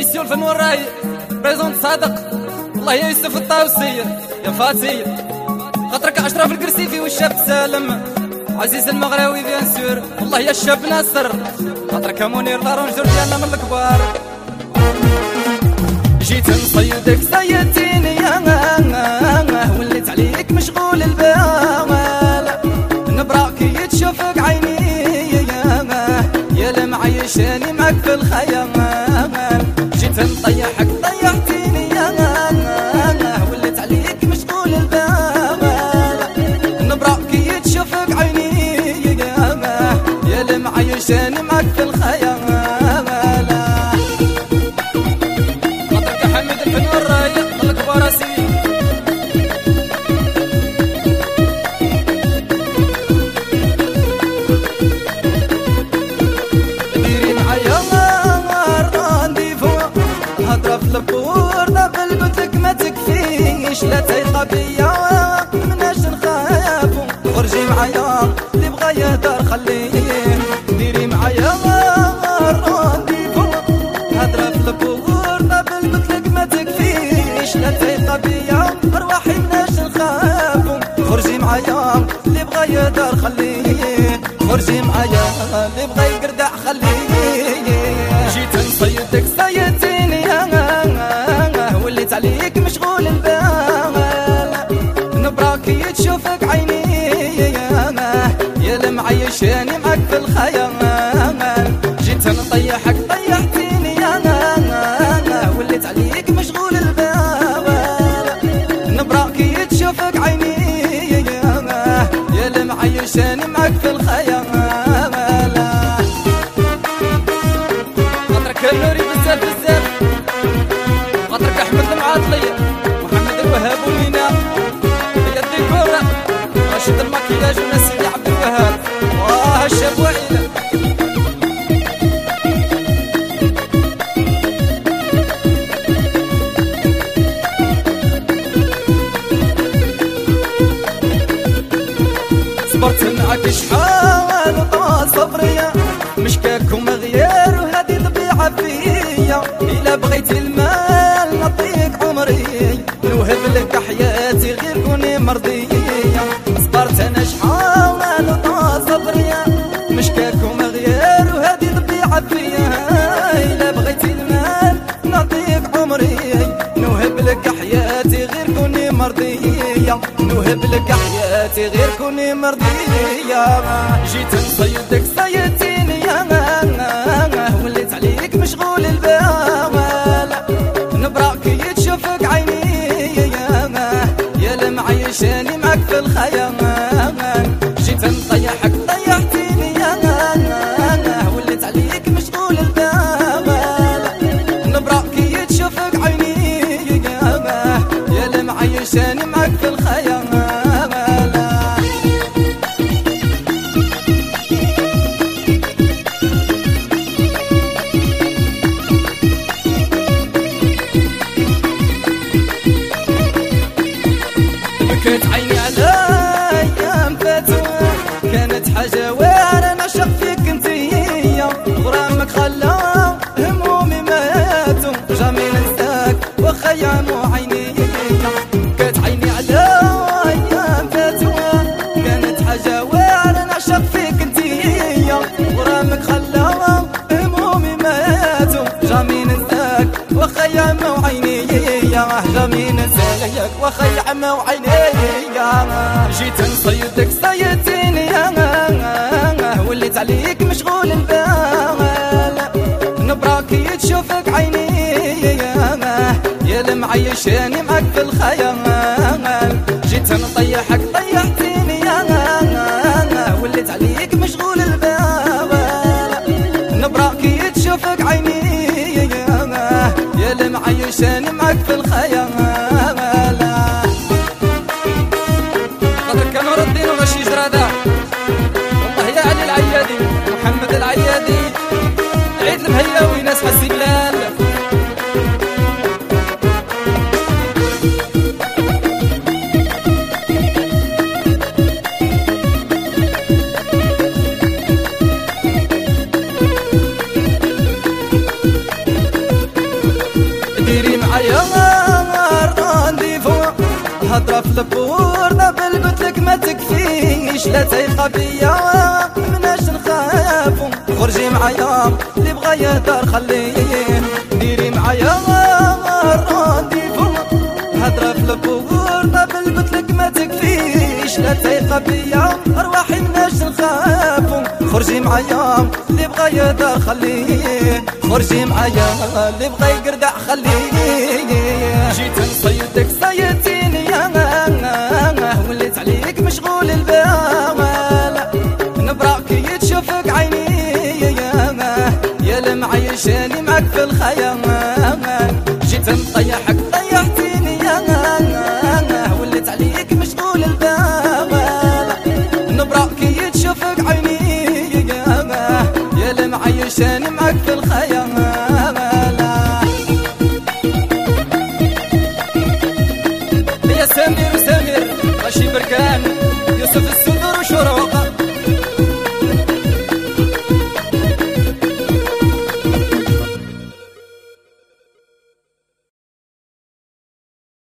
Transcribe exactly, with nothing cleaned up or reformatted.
ميسيون الفن والراي بريزونت صادق والله يا يوسف الطاوسي يا فاتي خاطرك اشرف القرسيفي والشاب سالم عزيز المغراوي بيان سور والله يا الشاب ناصر خاطرك منير لارونجر ديالنا من الكبار جيت نصيدك صيدتيني يا وليت عليك مشغول البال نبراك تشوفك عيني يا لمعيشاني معك في الخيال جيت نطيحك طيحتيني يا وليت عليك مشغول البال نبراك تشوفك عيني يا لمعيشاني معك في الخيال لا تيقى بيا مناش نخافو خرجي معايا اللي بغا يهدر خليه ديري معايا الرونديفو هضره في البور دابل قلتلك ما تكفيش لا تيقى بيا ارواحي مناش نخافو خرجي معايا اللي بغا يهدر خليه خرجي معايا اللي بغا يقردع خليه جيت نصيدك صيدتيني وليت عليك مشغول البال نبراك تشوفك عيني يا لمعيشاني معك في الخيال جيت نطيحك طيحتيني يا وليت عليك مشغول البال نبراك تشوفك عيني يا لمعيشاني معك في الخيال خاطرك نوري بزاف بزاف خاطرك احمد المعاطلي محمد الوهاب ولينا هي الديكور راشد المكياج ونسيدي عبد الوهاب واه الشاب وعيله صبرت معاك شحال طال صبريا مشكاك ومغيار وهذه طبيعه فيا الا بغيتي المال نعطيك عمري نوهب لك حياتي غير كوني مرضيه صبرت انا شحال طال صبريا مشكاك ومغيار وهذه طبيعه فيا الا بغيتي المال نعطيك عمري نوهب لك حياتي غير كوني مرضيه نوهب لك حياتي غير كوني مرضيه جيت نصيدك صيدتيني يا وليت عليك مشغول البال نبراك تشوفك عيني يا لمعيشاني معك في الخيال جيت نطيحك طيحتيني يا وليت عليك مشغول البال نبراك تشوفك عيني يا لمعيشاني معك في الخيال بكيت عيني على ايام فاتوا كانت حاجه وانا نعشق فيك انتيا غرامك خلى همومي ماتوا جامي ننساك وخياموا عيني بكيت عيني على ايام فاتوا كانت حاجه وانا نعشق فيك انتيا غرامك خلى همومي ماتوا جامي ننساك وخياموا عيني جامي ننساك وخياموا عيني جيت نصيدك صيدتيني يا وليت عليك مشغول البال نبراك تشوفك عيني يا لمعيشاني معك في الخيال جيت نطيحك طيحتيني يا وليت عليك مشغول البال نبراك تشوفك عيني يا لمعيشاني معك في الخيال وغشي جرادة والله يا علي العيادي محمد العيادي عيد المهياوي ناس حسي بلال الهضرة في البور دابل قلتلك ما تكفيش لا تيقى بيا مناش نخافو خرجي معايا اللي بغا يهدر خليه ديري معايا الرانديفو الهضرة في البور دابل قلتلك ما تكفيش لا تيقى بيا ارواحي مناش نخافو خرجي معايا اللي بغا يهدر خليه خرجي معايا اللي بغا يقردع خليه جيت نصيدك صيدتيني يا وليت عليك مشغول البال نبراك يتشوفك عيني يا المعيشاني معك في الخيال جيت نطيحك طيحتيني يا وليت عليك مشغول البال نبراك يتشوفك عيني يا المعيشاني معك في الخيال سمير وسمير ماشي بركان